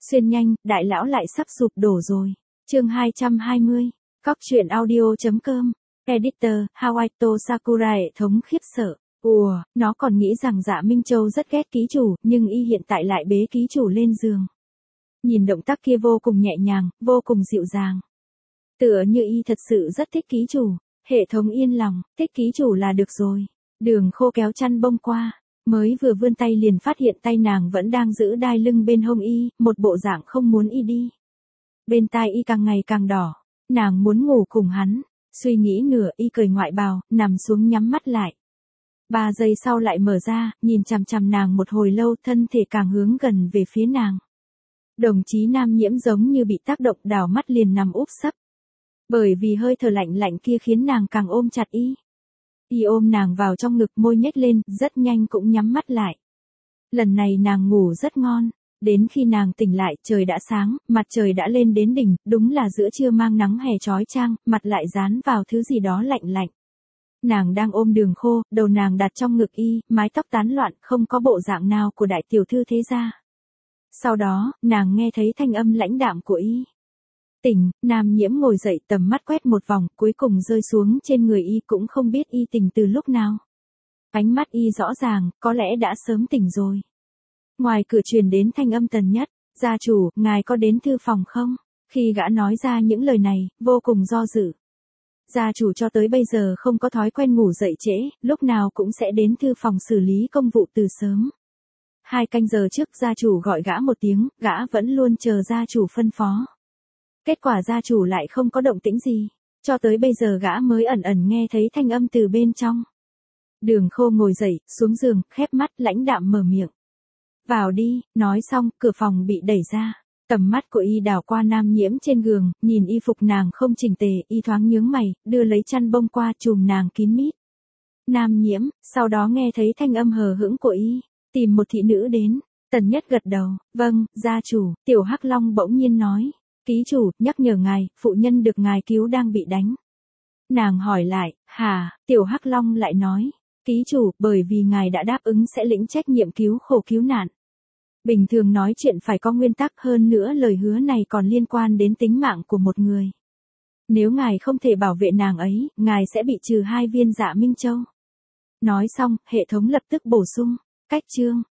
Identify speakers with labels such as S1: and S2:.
S1: Xuyên nhanh, đại lão lại sắp sụp đổ rồi. Chương 220. Cóc truyện audio.com. Editor, Hawaito Sakura hệ thống khiếp sợ. Nó còn nghĩ rằng Dạ Minh Châu rất ghét ký chủ, nhưng y hiện tại lại bế ký chủ lên giường. Nhìn động tác kia vô cùng nhẹ nhàng, vô cùng dịu dàng. Tựa như y thật sự rất thích ký chủ. Hệ thống yên lòng, thích ký chủ là được rồi. Đường Khô kéo chăn bông qua. Mới vừa vươn tay liền phát hiện tay nàng vẫn đang giữ đai lưng bên hông y, một bộ dạng không muốn y đi. Bên tai y càng ngày càng đỏ. Nàng muốn ngủ cùng hắn. Suy nghĩ nửa y cởi ngoại bào, nằm xuống nhắm mắt lại. 3 giây sau lại mở ra, nhìn chằm chằm nàng một hồi lâu, thân thể càng hướng gần về phía nàng. Đồng chí Nam Nhiễm giống như bị tác động, đảo mắt liền nằm úp sấp. Bởi vì hơi thở lạnh lạnh kia khiến nàng càng ôm chặt y. Y ôm nàng vào trong ngực, môi nhếch lên, rất nhanh cũng nhắm mắt lại. Lần này nàng ngủ rất ngon. Đến khi nàng tỉnh lại, trời đã sáng, mặt trời đã lên đến đỉnh, đúng là giữa trưa mang nắng hè chói chang, mặt lại dán vào thứ gì đó lạnh lạnh. Nàng đang ôm Đường Khô, đầu nàng đặt trong ngực y, mái tóc tán loạn, không có bộ dạng nào của đại tiểu thư thế gia. Sau đó, nàng nghe thấy thanh âm lãnh đạm của y. Tỉnh, Nam Nhiễm ngồi dậy, tầm mắt quét một vòng, cuối cùng rơi xuống trên người y, cũng không biết y tỉnh từ lúc nào. Ánh mắt y rõ ràng, có lẽ đã sớm tỉnh rồi. Ngoài cửa truyền đến thanh âm Tần Nhất, gia chủ, ngài có đến thư phòng không? Khi gã nói ra những lời này, vô cùng do dự. Gia chủ cho tới bây giờ không có thói quen ngủ dậy trễ, lúc nào cũng sẽ đến thư phòng xử lý công vụ từ sớm. 2 canh giờ trước gia chủ gọi gã một tiếng, gã vẫn luôn chờ gia chủ phân phó. Kết quả gia chủ lại không có động tĩnh gì, cho tới bây giờ gã mới ẩn ẩn nghe thấy thanh âm từ bên trong. Đường Khô ngồi dậy, xuống giường, khép mắt, lãnh đạm mở miệng. Vào đi, nói xong, cửa phòng bị đẩy ra. Tầm mắt của y đảo qua Nam Nhiễm trên giường, nhìn y phục nàng không chỉnh tề, y thoáng nhướng mày, đưa lấy chăn bông qua trùm nàng kín mít. Nam Nhiễm, sau đó nghe thấy thanh âm hờ hững của y, tìm một thị nữ đến. Tần Nhất gật đầu, vâng, gia chủ. Tiểu Hắc Long bỗng nhiên nói, ký chủ, nhắc nhở ngài, phụ nhân được ngài cứu đang bị đánh. Nàng hỏi lại, hả? Tiểu Hắc Long lại nói, ký chủ, bởi vì ngài đã đáp ứng sẽ lĩnh trách nhiệm cứu khổ cứu nạn. Bình thường nói chuyện phải có nguyên tắc, hơn nữa lời hứa này còn liên quan đến tính mạng của một người. Nếu ngài không thể bảo vệ nàng ấy, ngài sẽ bị trừ 2 viên Dạ Minh Châu. Nói xong, hệ thống lập tức bổ sung, cách chương.